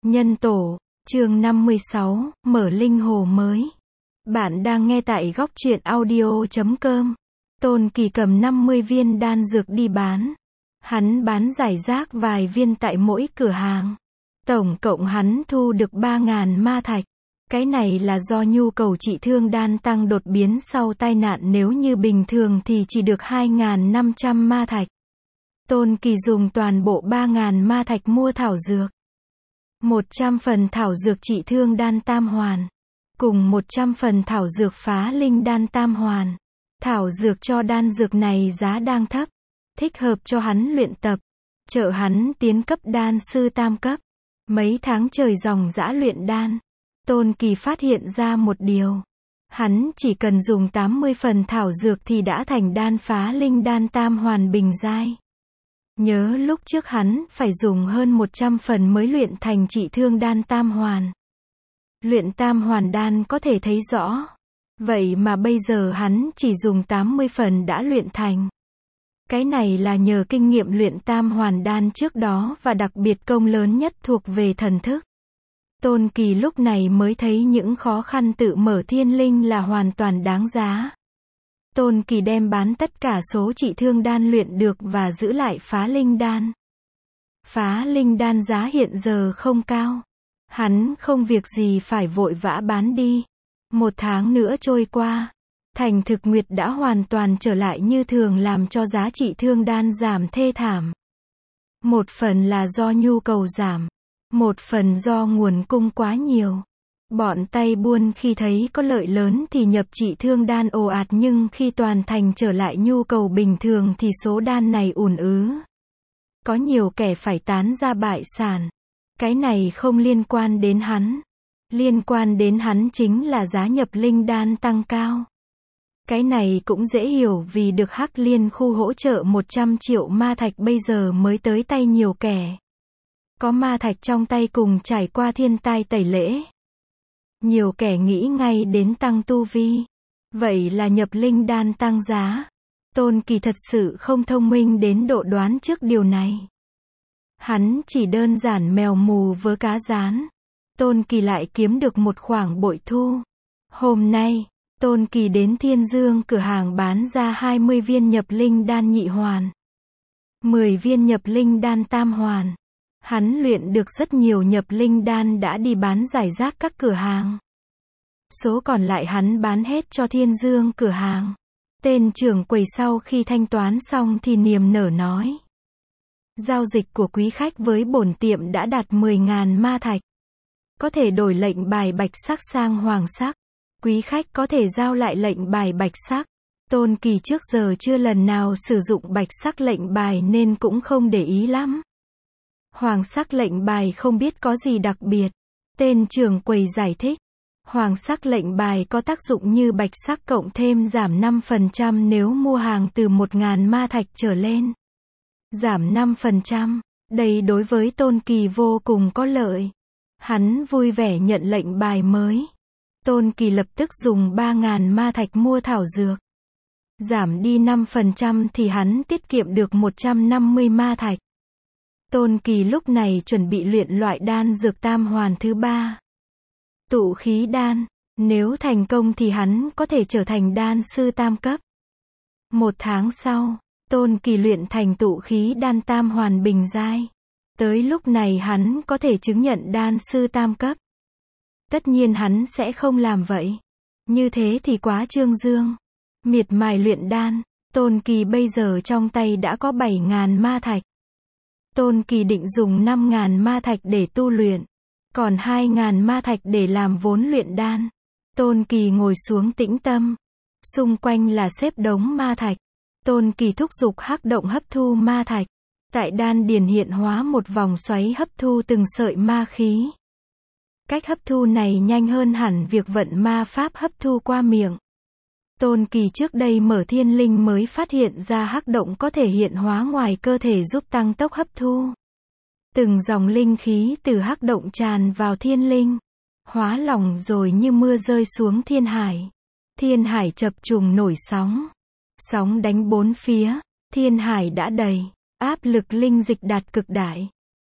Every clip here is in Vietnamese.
Nhân tổ, chương 56, mở linh hồ mới. Bạn đang nghe tại góc truyện audio.com. Tôn Kỳ cầm 50 viên đan dược đi bán. Hắn bán rải rác vài viên tại mỗi cửa hàng. Tổng cộng hắn thu được 3.000 ma thạch. Cái này là do nhu cầu trị thương đan tăng đột biến sau tai nạn, nếu như bình thường thì chỉ được 2.500 ma thạch. Tôn Kỳ dùng toàn bộ 3.000 ma thạch mua thảo dược. 100 phần thảo dược trị thương đan tam hoàn. Cùng 100 phần thảo dược phá linh đan tam hoàn. Thảo dược cho đan dược này giá đang thấp. Thích hợp cho hắn luyện tập. Trợ hắn tiến cấp đan sư tam cấp. Mấy tháng trời ròng rã luyện đan. Tôn Kỳ phát hiện ra một điều. Hắn chỉ cần dùng 80 phần thảo dược thì đã thành đan phá linh đan tam hoàn bình giai. Nhớ lúc trước hắn phải dùng hơn 100 phần mới luyện thành trị thương đan tam hoàn. Luyện tam hoàn đan có thể thấy rõ. Vậy mà bây giờ hắn chỉ dùng 80 phần đã luyện thành. Cái này là nhờ kinh nghiệm luyện tam hoàn đan trước đó và đặc biệt công lớn nhất thuộc về thần thức. Tôn Kỳ lúc này mới thấy những khó khăn tự mở thiên linh là hoàn toàn đáng giá. Tôn Kỳ đem bán tất cả số trị thương đan luyện được và giữ lại phá linh đan. Phá linh đan giá hiện giờ không cao. Hắn không việc gì phải vội vã bán đi. 1 tháng nữa trôi qua. Thành Thực Nguyệt đã hoàn toàn trở lại như thường, làm cho giá trị thương đan giảm thê thảm. Một phần là do nhu cầu giảm. Một phần do nguồn cung quá nhiều. Bọn tay buôn khi thấy có lợi lớn thì nhập trị thương đan ồ ạt, nhưng khi toàn thành trở lại nhu cầu bình thường thì số đan này ùn ứ. Có nhiều kẻ phải tán ra bại sản. Cái này không liên quan đến hắn. Liên quan đến hắn chính là giá nhập linh đan tăng cao. Cái này cũng dễ hiểu, vì được Hắc Liên khu hỗ trợ 100 triệu ma thạch bây giờ mới tới tay nhiều kẻ. Có ma thạch trong tay cùng trải qua thiên tai tẩy lễ. Nhiều kẻ nghĩ ngay đến tăng tu vi. Vậy là nhập linh đan tăng giá. Tôn Kỳ thật sự không thông minh đến độ đoán trước điều này. Hắn chỉ đơn giản mèo mù vớ cá rán. Tôn Kỳ lại kiếm được một khoản bội thu. Hôm nay, Tôn Kỳ đến Thiên Dương cửa hàng bán ra 20 viên nhập linh đan nhị hoàn. 10 viên nhập linh đan tam hoàn. Hắn luyện được rất nhiều nhập linh đan đã đi bán rải rác các cửa hàng. Số còn lại hắn bán hết cho Thiên Dương cửa hàng. Tên trưởng quầy sau khi thanh toán xong thì niềm nở nói: giao dịch của quý khách với bổn tiệm đã đạt 10.000 ma thạch. Có thể đổi lệnh bài bạch sắc sang hoàng sắc. Quý khách có thể giao lại lệnh bài bạch sắc. Tôn Kỳ trước giờ chưa lần nào sử dụng bạch sắc lệnh bài nên cũng không để ý lắm. Hoàng sắc lệnh bài không biết có gì đặc biệt. Tên trưởng quầy giải thích. Hoàng sắc lệnh bài có tác dụng như bạch sắc cộng thêm giảm 5% nếu mua hàng từ 1.000 ma thạch trở lên. Giảm 5%. Đây đối với Tôn Kỳ vô cùng có lợi. Hắn vui vẻ nhận lệnh bài mới. Tôn Kỳ lập tức dùng 3.000 ma thạch mua thảo dược. Giảm đi 5% thì hắn tiết kiệm được 150 ma thạch. Tôn Kỳ lúc này chuẩn bị luyện loại đan dược tam hoàn thứ 3. Tụ khí đan. Nếu thành công thì hắn có thể trở thành đan sư tam cấp. 1 tháng sau, Tôn Kỳ luyện thành tụ khí đan tam hoàn bình giai. Tới lúc này hắn có thể chứng nhận đan sư tam cấp. Tất nhiên hắn sẽ không làm vậy. Như thế thì quá trương dương. Miệt mài luyện đan. Tôn Kỳ bây giờ trong tay đã có 7.000 ma thạch. Tôn Kỳ định dùng 5.000 ma thạch để tu luyện. Còn 2.000 ma thạch để làm vốn luyện đan. Tôn Kỳ ngồi xuống tĩnh tâm. Xung quanh là xếp đống ma thạch. Tôn Kỳ thúc giục hắc động hấp thu ma thạch. Tại đan điền hiện hóa một vòng xoáy hấp thu từng sợi ma khí. Cách hấp thu này nhanh hơn hẳn việc vận ma pháp hấp thu qua miệng. Tôn Kỳ trước đây mở thiên linh mới phát hiện ra hắc động có thể hiện hóa ngoài cơ thể giúp tăng tốc hấp thu. Từng dòng linh khí từ hắc động tràn vào thiên linh. Hóa lỏng rồi như mưa rơi xuống thiên hải. Thiên hải chập trùng nổi sóng. Sóng đánh bốn phía. Thiên hải đã đầy. Áp lực linh dịch đạt cực đại.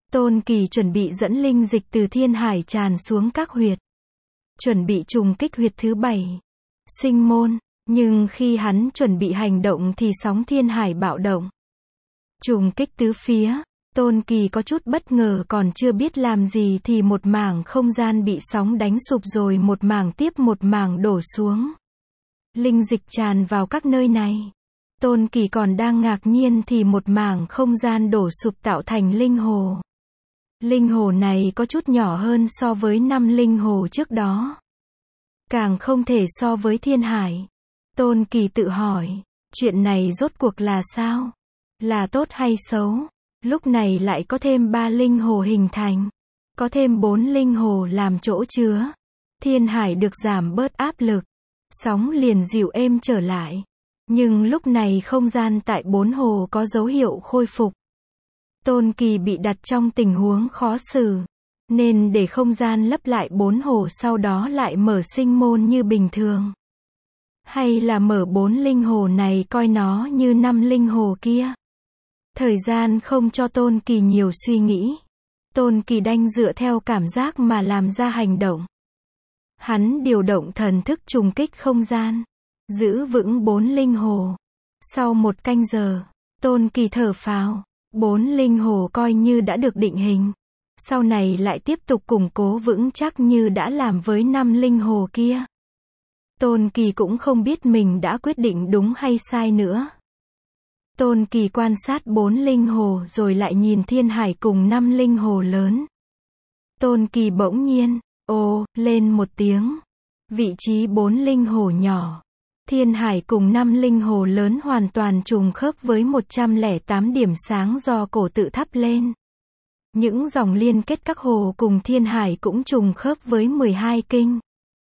Tôn Kỳ chuẩn bị dẫn linh dịch từ thiên hải tràn xuống các huyệt. Chuẩn bị trùng kích huyệt thứ 7. Sinh môn. Nhưng khi hắn chuẩn bị hành động thì sóng thiên hải bạo động. Trùng kích tứ phía. Tôn Kỳ có chút bất ngờ, còn chưa biết làm gì thì một mảng không gian bị sóng đánh sụp rồi một mảng tiếp một mảng đổ xuống. Linh dịch tràn vào các nơi này. Tôn Kỳ còn đang ngạc nhiên thì một mảng không gian đổ sụp tạo thành linh hồ. Linh hồ này có chút nhỏ hơn so với 5 linh hồ trước đó. Càng không thể so với thiên hải. Tôn Kỳ tự hỏi, chuyện này rốt cuộc là sao? Là tốt hay xấu? Lúc này lại có thêm 3 linh hồ hình thành. Có thêm 4 linh hồ làm chỗ chứa. Thiên hải được giảm bớt áp lực. Sóng liền dịu êm trở lại. Nhưng lúc này không gian tại 4 hồ có dấu hiệu khôi phục. Tôn Kỳ bị đặt trong tình huống khó xử. Nên để không gian lấp lại 4 hồ sau đó lại mở sinh môn như bình thường. Hay là mở 4 linh hồ này coi nó như 5 linh hồ kia. Thời gian không cho Tôn Kỳ nhiều suy nghĩ. Tôn Kỳ đành dựa theo cảm giác mà làm ra hành động. Hắn điều động thần thức trùng kích không gian. Giữ vững 4 linh hồ. Sau 1 canh giờ, Tôn Kỳ thở phào. 4 linh hồ coi như đã được định hình. Sau này lại tiếp tục củng cố vững chắc như đã làm với 5 linh hồ kia. Tôn Kỳ cũng không biết mình đã quyết định đúng hay sai nữa. Tôn Kỳ quan sát 4 linh hồ rồi lại nhìn thiên hải cùng 5 linh hồ lớn. Tôn Kỳ bỗng nhiên, lên một tiếng. Vị trí 4 linh hồ nhỏ. Thiên hải cùng 5 linh hồ lớn hoàn toàn trùng khớp với 108 điểm sáng do cổ tự thắp lên. Những dòng liên kết các hồ cùng thiên hải cũng trùng khớp với 12 kinh.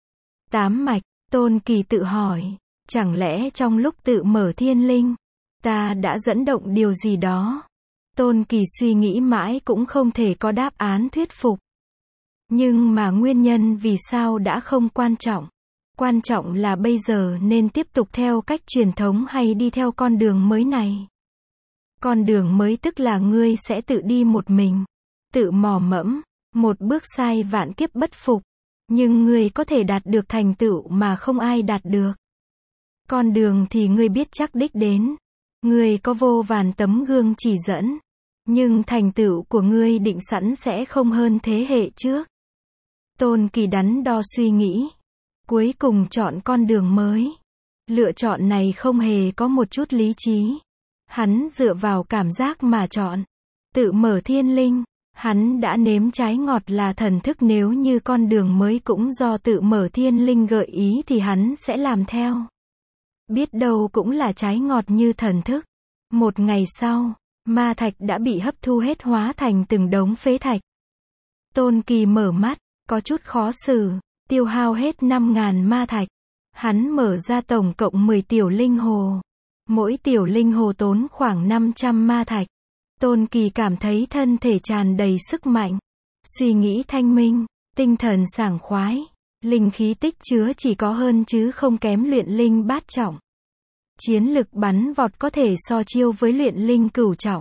8 mạch, Tôn Kỳ tự hỏi, chẳng lẽ trong lúc tự mở thiên linh, ta đã dẫn động điều gì đó? Tôn Kỳ suy nghĩ mãi cũng không thể có đáp án thuyết phục. Nhưng mà nguyên nhân vì sao đã không quan trọng. Quan trọng là bây giờ nên tiếp tục theo cách truyền thống hay đi theo con đường mới này. Con đường mới tức là ngươi sẽ tự đi một mình. Tự mò mẫm, một bước sai vạn kiếp bất phục. Nhưng ngươi có thể đạt được thành tựu mà không ai đạt được. Con đường thì ngươi biết chắc đích đến. Ngươi có vô vàn tấm gương chỉ dẫn. Nhưng thành tựu của ngươi định sẵn sẽ không hơn thế hệ trước. Tôn Kỳ đắn đo suy nghĩ. Cuối cùng chọn con đường mới. Lựa chọn này không hề có một chút lý trí. Hắn dựa vào cảm giác mà chọn. Tự mở thiên linh. Hắn đã nếm trái ngọt là thần thức, nếu như con đường mới cũng do tự mở thiên linh gợi ý thì hắn sẽ làm theo. Biết đâu cũng là trái ngọt như thần thức. Một ngày sau, ma thạch đã bị hấp thu hết hóa thành từng đống phế thạch. Tôn Kỳ mở mắt, có chút khó xử, tiêu hao hết 5.000 ma thạch. Hắn mở ra tổng cộng 10 tiểu linh hồ. Mỗi tiểu linh hồ tốn khoảng 500 ma thạch. Tôn Kỳ cảm thấy thân thể tràn đầy sức mạnh. Suy nghĩ thanh minh, tinh thần sảng khoái. Linh khí tích chứa chỉ có hơn chứ không kém luyện linh bát trọng. Chiến lực bắn vọt có thể so chiêu với luyện linh cửu trọng.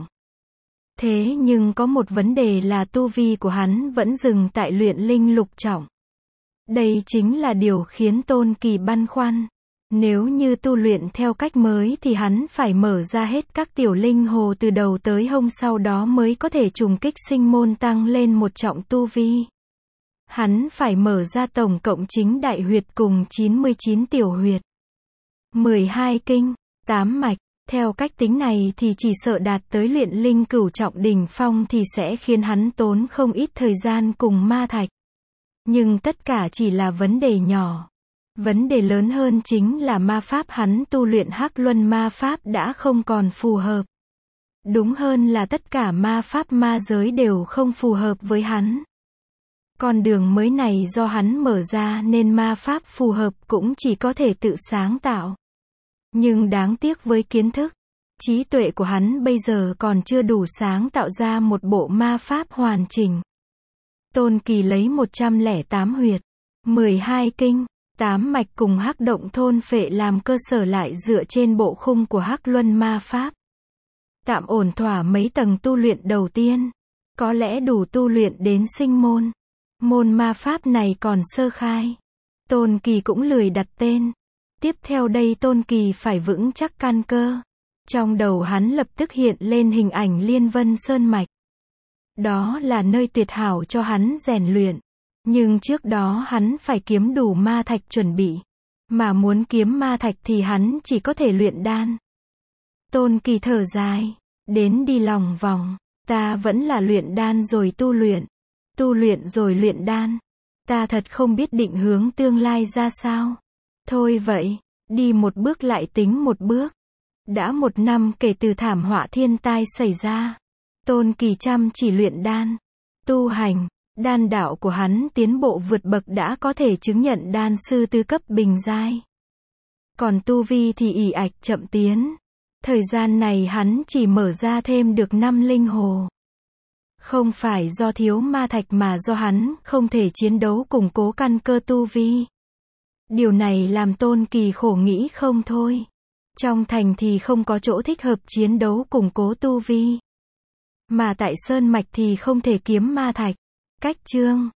Thế nhưng có một vấn đề là tu vi của hắn vẫn dừng tại luyện linh lục trọng. Đây chính là điều khiến Tôn Kỳ băn khoăn. Nếu như tu luyện theo cách mới thì hắn phải mở ra hết các tiểu linh hồ từ đầu tới hông, sau đó mới có thể trùng kích sinh môn tăng lên một trọng tu vi. Hắn phải mở ra tổng cộng chính đại huyệt cùng 99 tiểu huyệt. 12 kinh, 8 mạch. Theo cách tính này thì chỉ sợ đạt tới luyện linh cửu trọng đỉnh phong thì sẽ khiến hắn tốn không ít thời gian cùng ma thạch. Nhưng tất cả chỉ là vấn đề nhỏ. Vấn đề lớn hơn chính là ma pháp hắn tu luyện Hắc Luân ma pháp đã không còn phù hợp. Đúng hơn là tất cả ma pháp ma giới đều không phù hợp với hắn. Con đường mới này do hắn mở ra nên ma pháp phù hợp cũng chỉ có thể tự sáng tạo. Nhưng đáng tiếc với kiến thức, trí tuệ của hắn bây giờ còn chưa đủ sáng tạo ra một bộ ma pháp hoàn chỉnh. Tôn Kỳ lấy 108 huyệt, 12 kinh, 8 mạch cùng hắc động thôn phệ làm cơ sở lại dựa trên bộ khung của Hắc Luân ma pháp. Tạm ổn thỏa mấy tầng tu luyện đầu tiên. có lẽ đủ tu luyện đến sinh môn. Môn ma pháp này còn sơ khai. Tôn Kỳ cũng lười đặt tên. Tiếp theo đây Tôn Kỳ phải vững chắc căn cơ. Trong đầu hắn lập tức hiện lên hình ảnh Liên Vân Sơn Mạch. Đó là nơi tuyệt hảo cho hắn rèn luyện. Nhưng trước đó hắn phải kiếm đủ ma thạch chuẩn bị. Mà muốn kiếm ma thạch thì hắn chỉ có thể luyện đan. Tôn Kỳ thở dài. Đến đi lòng vòng. Ta vẫn là luyện đan rồi tu luyện. Tu luyện rồi luyện đan. Ta thật không biết định hướng tương lai ra sao. Thôi vậy, đi một bước lại tính một bước. Đã 1 năm kể từ thảm họa thiên tai xảy ra. Tôn Kỳ chăm chỉ luyện đan. Tu hành, đan đạo của hắn tiến bộ vượt bậc đã có thể chứng nhận đan sư tứ cấp bình giai. Còn tu vi thì ì ạch chậm tiến. Thời gian này hắn chỉ mở ra thêm được 5 linh hồ. Không phải do thiếu ma thạch mà do hắn không thể chiến đấu củng cố căn cơ tu vi. Điều này làm Tôn Kỳ khổ nghĩ không thôi. Trong thành thì không có chỗ thích hợp chiến đấu củng cố tu vi. Mà tại Sơn Mạch thì không thể kiếm ma thạch. Cách chương